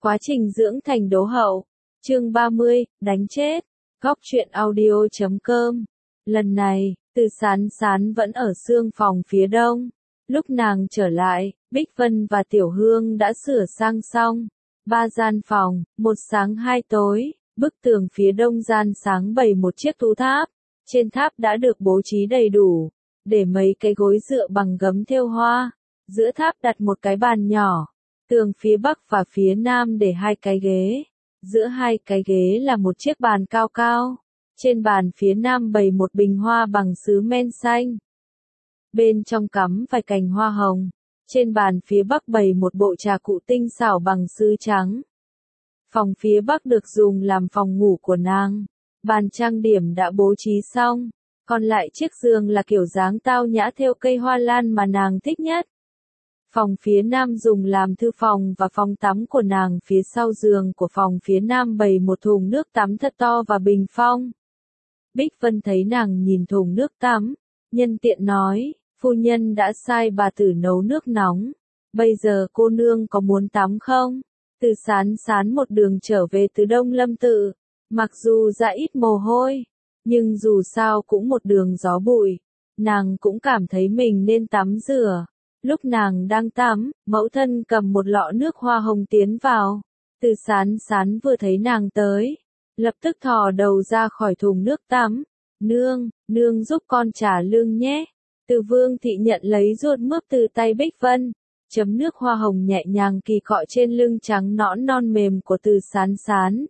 Quá trình dưỡng thành đố hậu. Chương 30, đánh chết. Góc truyện audio.com. Lần này, Từ Sán Sán vẫn ở xương phòng phía đông. Lúc nàng trở lại, Bích Vân và Tiểu Hương đã sửa sang xong. 3 gian phòng, 1 sáng 2 tối, bức tường phía đông gian sáng bày một chiếc tú tháp. Trên tháp đã được bố trí đầy đủ, để mấy cái gối dựa bằng gấm thêu hoa. Giữa tháp đặt một cái bàn nhỏ. Tường phía bắc và phía nam để 2 cái ghế. Giữa 2 cái ghế là một chiếc bàn cao cao. Trên bàn phía nam bày một bình hoa bằng sứ men xanh. Bên trong cắm vài cành hoa hồng. Trên bàn phía bắc bày một bộ trà cụ tinh xảo bằng sứ trắng. Phòng phía bắc được dùng làm phòng ngủ của nàng. Bàn trang điểm đã bố trí xong. Còn lại chiếc giường là kiểu dáng tao nhã thêu cây hoa lan mà nàng thích nhất. Phòng phía nam dùng làm thư phòng và phòng tắm của nàng. Phía sau giường của phòng phía nam bày một thùng nước tắm thật to và bình phong. Bích Vân thấy nàng nhìn thùng nước tắm, nhân tiện nói, phu nhân đã sai bà tử nấu nước nóng. Bây giờ cô nương có muốn tắm không? Từ Sán Sán một đường trở về từ Đông Lâm Tự, mặc dù ra ít mồ hôi, nhưng dù sao cũng một đường gió bụi, nàng cũng cảm thấy mình nên tắm rửa. Lúc nàng đang tắm, mẫu thân cầm một lọ nước hoa hồng tiến vào. Từ Sán Sán vừa thấy nàng tới, lập tức thò đầu ra khỏi thùng nước tắm. Nương giúp con trả lưng nhé. Từ Vương thị nhận lấy ruột mướp từ tay Bích Vân, chấm nước hoa hồng nhẹ nhàng kỳ cọ trên lưng trắng nõn non mềm của Từ Sán Sán.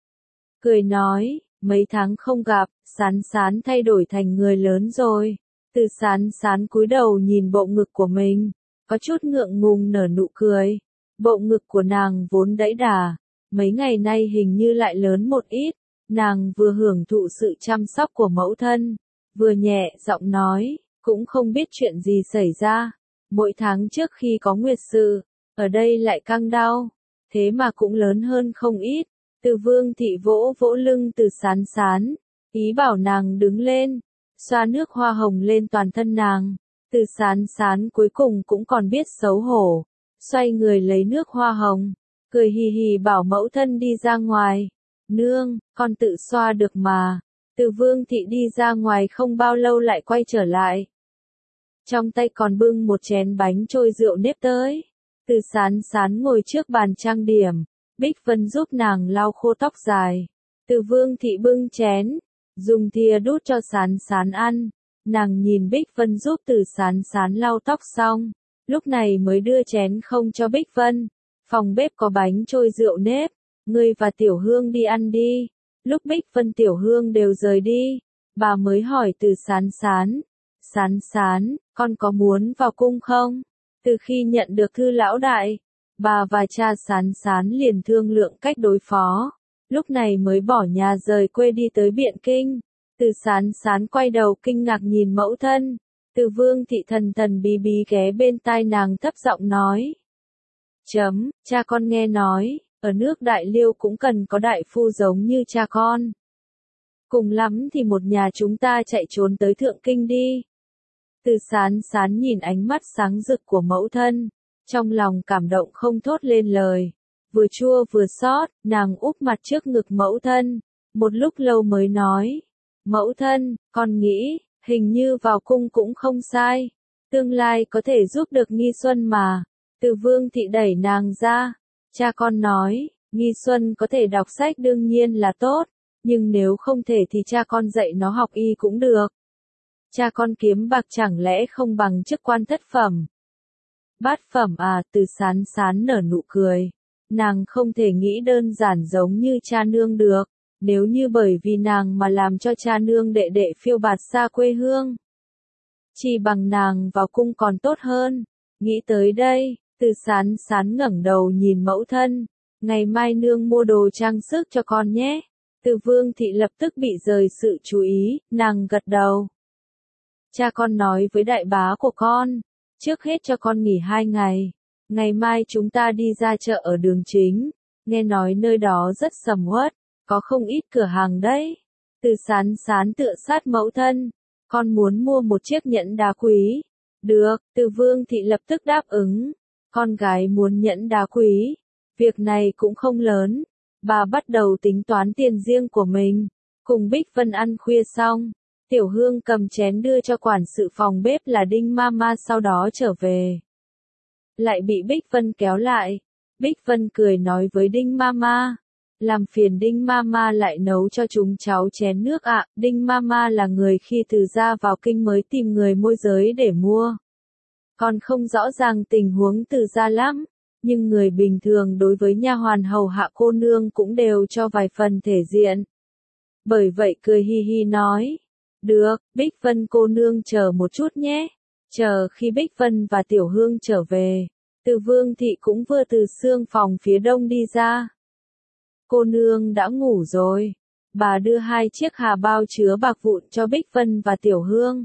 Cười nói, mấy tháng không gặp, Sán Sán thay đổi thành người lớn rồi. Từ Sán Sán cúi đầu nhìn bộ ngực của mình, có chút ngượng ngùng nở nụ cười. Bộ ngực của nàng vốn đẫy đà, mấy ngày nay hình như lại lớn một ít. Nàng vừa hưởng thụ sự chăm sóc của mẫu thân, vừa nhẹ giọng nói, cũng không biết chuyện gì xảy ra. Mỗi tháng trước khi có nguyệt sự, ở đây lại căng đau, thế mà cũng lớn hơn không ít. Từ Vương thị vỗ vỗ lưng Từ Sán Sán, ý bảo nàng đứng lên, xoa nước hoa hồng lên toàn thân nàng. Từ Sán Sán cuối cùng cũng còn biết xấu hổ, xoay người lấy nước hoa hồng, cười hì hì bảo mẫu thân đi ra ngoài. Nương, con tự xoa được mà. Từ Vương thị đi ra ngoài không bao lâu lại quay trở lại. Trong tay còn bưng một chén bánh trôi rượu nếp tới. Từ Sán Sán ngồi trước bàn trang điểm, Bích Vân giúp nàng lau khô tóc dài. Từ Vương thị bưng chén, dùng thìa đút cho Sán Sán ăn. Nàng nhìn Bích Vân giúp Từ Sán Sán lau tóc xong, lúc này mới đưa chén không cho Bích Vân. Phòng bếp có bánh trôi rượu nếp, ngươi và Tiểu Hương đi ăn đi. Lúc Bích Vân Tiểu Hương đều rời đi, bà mới hỏi Từ Sán Sán. Sán Sán, con có muốn vào cung không? Từ khi nhận được thư lão đại, bà và cha Sán Sán liền thương lượng cách đối phó. Lúc này mới bỏ nhà rời quê đi tới Biện Kinh. Từ Sán Sán quay đầu kinh ngạc nhìn mẫu thân. Từ Vương thị thần thần bí bí ghé bên tai nàng thấp giọng nói. Cha con nghe nói, ở nước Đại Liêu cũng cần có đại phu giống như cha con. Cùng lắm thì một nhà chúng ta chạy trốn tới Thượng Kinh đi. Từ Sán Sán nhìn ánh mắt sáng rực của mẫu thân, trong lòng cảm động không thốt lên lời. Vừa chua vừa xót, nàng úp mặt trước ngực mẫu thân, một lúc lâu mới nói. Mẫu thân, con nghĩ, hình như vào cung cũng không sai. Tương lai có thể giúp được Nghi Xuân mà. Từ Vương thị đẩy nàng ra. Cha con nói, Nghi Xuân có thể đọc sách đương nhiên là tốt, nhưng nếu không thể thì cha con dạy nó học y cũng được. Cha con kiếm bạc chẳng lẽ không bằng chức quan thất phẩm? Bát phẩm à? Từ Sán Sán nở nụ cười. Nàng không thể nghĩ đơn giản giống như cha nương được, nếu như bởi vì nàng mà làm cho cha nương đệ đệ phiêu bạt xa quê hương. Chỉ bằng nàng vào cung còn tốt hơn. Nghĩ tới đây, Từ Sán Sán ngẩng đầu nhìn mẫu thân. Ngày mai nương mua đồ trang sức cho con nhé. Từ Vương thị lập tức bị rời sự chú ý, nàng gật đầu. Cha con nói với đại bá của con, trước hết cho con nghỉ 2 ngày. Ngày mai chúng ta đi ra chợ ở đường chính, nghe nói nơi đó rất sầm uất, có không ít cửa hàng đấy. Từ Sán Sán tựa sát mẫu thân, con muốn mua một chiếc nhẫn đá quý. Được, Từ Vương thị lập tức đáp ứng. Con gái muốn nhẫn đá quý, Việc này cũng không lớn. Bà bắt đầu tính toán tiền riêng của mình. Cùng Bích Vân ăn khuya xong, Tiểu Hương cầm chén đưa cho quản sự phòng bếp là Đinh Mama sau đó trở về. Lại bị Bích Vân kéo lại. Bích Vân cười nói với Đinh Mama. Làm phiền Đinh Mama lại nấu cho chúng cháu chén nước ạ. Đinh Mama là người khi từ ra vào kinh mới tìm người môi giới để mua. Còn không rõ ràng tình huống từ ra lắm. Nhưng người bình thường đối với nha hoàn hầu hạ cô nương cũng đều cho vài phần thể diện. Bởi vậy cười hi hi nói. Được, Bích Vân cô nương chờ một chút nhé. Chờ khi Bích Vân và Tiểu Hương trở về, Từ Vương thị cũng vừa từ xương phòng phía đông đi ra. Cô nương đã ngủ rồi. Bà đưa 2 chiếc hà bao chứa bạc vụn cho Bích Vân và Tiểu Hương.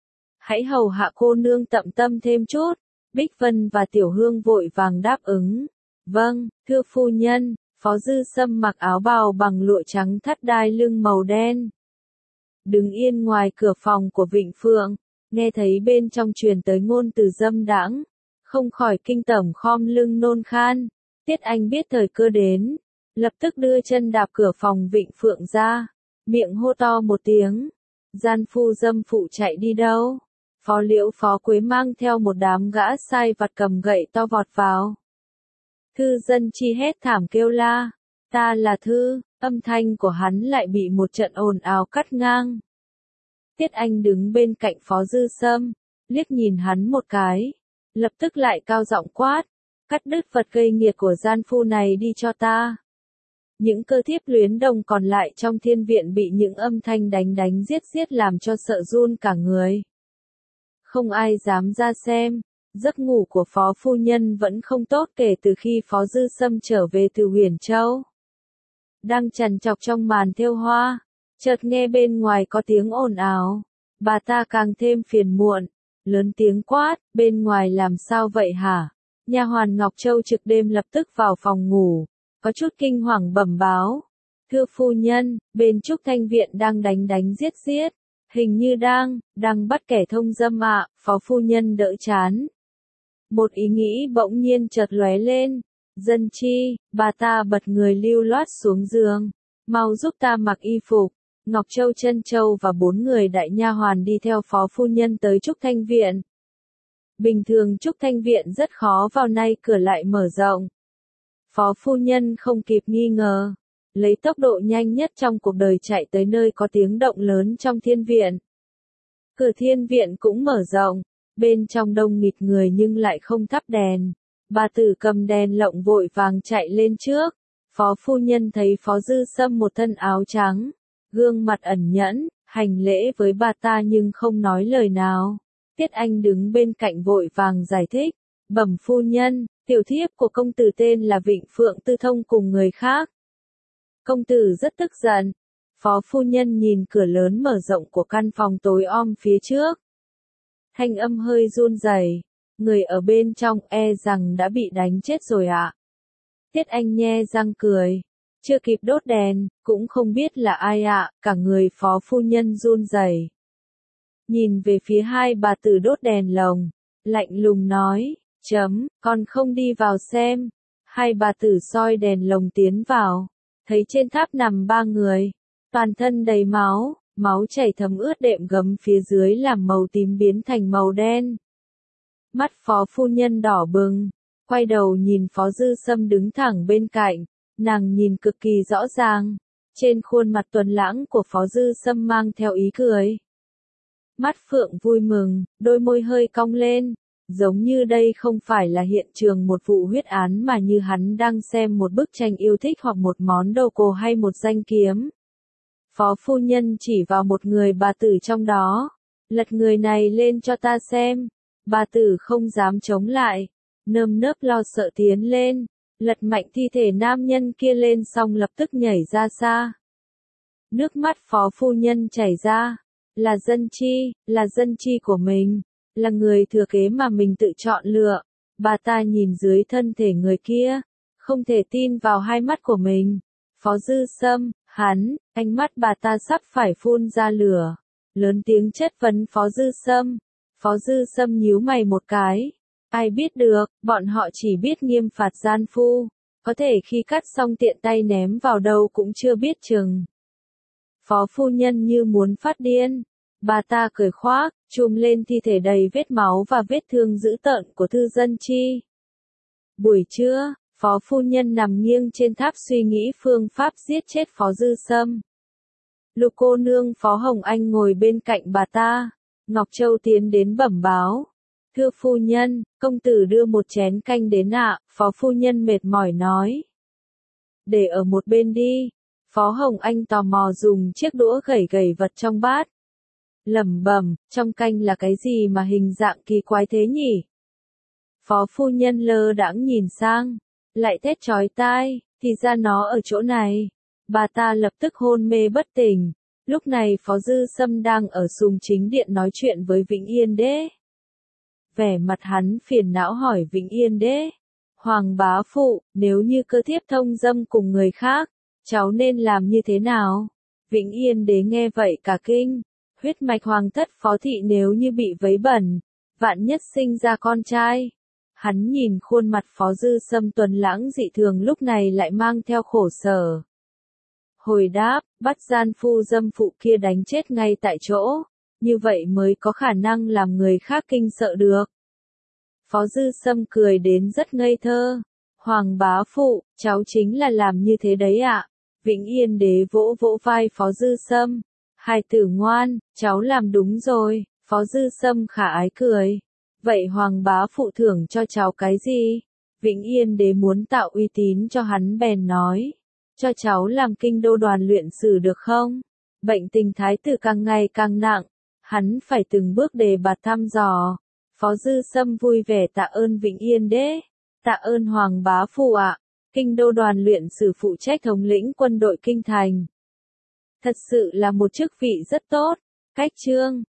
Hãy hầu hạ cô nương tậm tâm thêm chút. Bích Vân và Tiểu Hương vội vàng đáp ứng. Vâng, thưa phu nhân. Phó Dư Sâm mặc áo bào bằng lụa trắng thắt đai lưng màu đen. Đứng yên ngoài cửa phòng của Vịnh Phượng, nghe thấy bên trong truyền tới ngôn từ dâm đãng, không khỏi kinh tởm khom lưng nôn khan. Tiết Anh biết thời cơ đến, lập tức đưa chân đạp cửa phòng Vịnh Phượng ra, miệng hô to một tiếng. Gian phu dâm phụ chạy đi đâu? Phó Liễu Phó Quế mang theo một đám gã sai vặt cầm gậy to vọt vào. Thư Dân Chi hét thảm kêu la. Ta là Thư, âm thanh của hắn lại bị một trận ồn ào cắt ngang. Tiết Anh đứng bên cạnh Phó Dư Sâm, liếc nhìn hắn một cái, lập tức lại cao giọng quát. Cắt đứt vật gây nghiệt của gian phu này đi cho ta. Những cơ thiếp luyến đồng còn lại trong thiên viện bị những âm thanh đánh đánh giết giết làm cho sợ run cả người. Không ai dám ra xem. Giấc ngủ của Phó Phu Nhân vẫn không tốt kể từ khi Phó Dư Sâm trở về từ Huyền Châu. Đang trằn trọc trong màn thêu hoa, chợt nghe bên ngoài có tiếng ồn ào. Bà ta càng thêm phiền muộn, lớn tiếng quát, bên ngoài làm sao vậy hả? Nha hoàn Ngọc Châu trực đêm lập tức vào phòng ngủ, có chút kinh hoàng bẩm báo. Thưa phu nhân, bên Trúc Thanh Viện đang đánh đánh giết giết. Hình như đang bắt kẻ thông dâm ạ. Phó phu nhân đỡ chán. Một ý nghĩ bỗng nhiên chợt lóe lên. Dân Chi, bà ta bật người lưu loát xuống giường. Mau giúp ta mặc y phục. Ngọc Châu, Trân Châu và 4 người đại nha hoàn đi theo phó phu nhân tới Trúc Thanh Viện. Bình thường Trúc Thanh Viện rất khó vào, nay cửa lại mở rộng. Phó phu nhân không kịp nghi ngờ, lấy tốc độ nhanh nhất trong cuộc đời chạy tới nơi có tiếng động lớn trong thiên viện. Cửa thiên viện cũng mở rộng, bên trong đông nghịt người nhưng lại không thắp đèn. Bà tử cầm đèn lộng vội vàng chạy lên trước. Phó phu nhân thấy Phó Dư Sâm một thân áo trắng, gương mặt ẩn nhẫn, hành lễ với bà ta nhưng không nói lời nào. Tiết Anh đứng bên cạnh vội vàng giải thích. Bẩm phu nhân, tiểu thiếp của công tử tên là Vịnh Phượng tư thông cùng người khác. Công tử rất tức giận. Phó phu nhân nhìn cửa lớn mở rộng của căn phòng tối om phía trước. Thanh âm hơi run rẩy. Người ở bên trong e rằng đã bị đánh chết rồi ạ. Tiết Anh nhe răng cười. Chưa kịp đốt đèn, cũng không biết là ai ạ, cả người phó phu nhân run rẩy. Nhìn về phía hai bà tử đốt đèn lồng, lạnh lùng nói, con không đi vào xem. Hai bà tử soi đèn lồng tiến vào, thấy trên tháp nằm 3 người, toàn thân đầy máu, máu chảy thấm ướt đệm gấm phía dưới làm màu tím biến thành màu đen. Mắt phó phu nhân đỏ bừng, quay đầu nhìn Phó Dư Sâm đứng thẳng bên cạnh, nàng nhìn cực kỳ rõ ràng, trên khuôn mặt tuấn lãng của Phó Dư Sâm mang theo ý cười. Mắt phượng vui mừng, đôi môi hơi cong lên, giống như đây không phải là hiện trường một vụ huyết án mà như hắn đang xem một bức tranh yêu thích hoặc một món đồ cổ hay một danh kiếm. Phó phu nhân chỉ vào một người bà tử trong đó, lật người này lên cho ta xem. Bà tử không dám chống lại, nơm nớp lo sợ tiến lên, lật mạnh thi thể nam nhân kia lên xong lập tức nhảy ra xa. Nước mắt phó phu nhân chảy ra, là dân chi của mình, là người thừa kế mà mình tự chọn lựa. Bà ta nhìn dưới thân thể người kia, không thể tin vào hai mắt của mình. Phó Dư Sâm, ánh mắt bà ta sắp phải phun ra lửa, lớn tiếng chất vấn Phó Dư Sâm. Phó Dư Sâm nhíu mày một cái. Ai biết được, bọn họ chỉ biết nghiêm phạt gian phu, có thể khi cắt xong tiện tay ném vào đâu cũng chưa biết chừng. Phó phu nhân như muốn phát điên. Bà ta cởi khoác, chùm lên thi thể đầy vết máu và vết thương dữ tợn của Thư Dân Chi. Buổi trưa, phó phu nhân nằm nghiêng trên tháp suy nghĩ phương pháp giết chết Phó Dư Sâm. Lục cô nương Phó Hồng Anh ngồi bên cạnh bà ta. Ngọc Châu tiến đến bẩm báo. Thưa phu nhân, công tử đưa một chén canh đến ạ, phó phu nhân mệt mỏi nói. Để ở một bên đi. Phó Hồng Anh tò mò dùng chiếc đũa gẩy gẩy vật trong bát. Lẩm bẩm, trong canh là cái gì mà hình dạng kỳ quái thế nhỉ? Phó phu nhân lơ đãng nhìn sang, lại thét chói tai, thì ra nó ở chỗ này. Bà ta lập tức hôn mê bất tỉnh. Lúc này Phó Dư Sâm đang ở sùng chính điện nói chuyện với Vĩnh Yên Đế. Vẻ mặt hắn phiền não hỏi Vĩnh Yên Đế. Hoàng bá phụ, nếu như cơ thiếp thông dâm cùng người khác, cháu nên làm như thế nào? Vĩnh Yên Đế nghe vậy cả kinh. Huyết mạch hoàng thất Phó thị nếu như bị vấy bẩn, vạn nhất sinh ra con trai. Hắn nhìn khuôn mặt Phó Dư Sâm tuấn lãng dị thường lúc này lại mang theo khổ sở. Hồi đáp, bắt gian phu dâm phụ kia đánh chết ngay tại chỗ, như vậy mới có khả năng làm người khác kinh sợ được. Phó Dư Sâm cười đến rất ngây thơ. Hoàng bá phụ, cháu chính là làm như thế đấy ạ. Vĩnh Yên Đế vỗ vỗ vai Phó Dư Sâm. Hài tử ngoan, cháu làm đúng rồi. Phó Dư Sâm khả ái cười. Vậy Hoàng bá phụ thưởng cho cháu cái gì? Vĩnh Yên Đế muốn tạo uy tín cho hắn bèn nói. Cho cháu làm kinh đô đoàn luyện sử được không? Bệnh tình thái tử càng ngày càng nặng. Hắn phải từng bước đề bạt thăm dò. Phó Dư Sâm vui vẻ tạ ơn Vĩnh Yên Đế. Tạ ơn Hoàng bá phụ ạ. Kinh đô đoàn luyện sử phụ trách thống lĩnh quân đội kinh thành. Thật sự là một chức vị rất tốt. Cách chương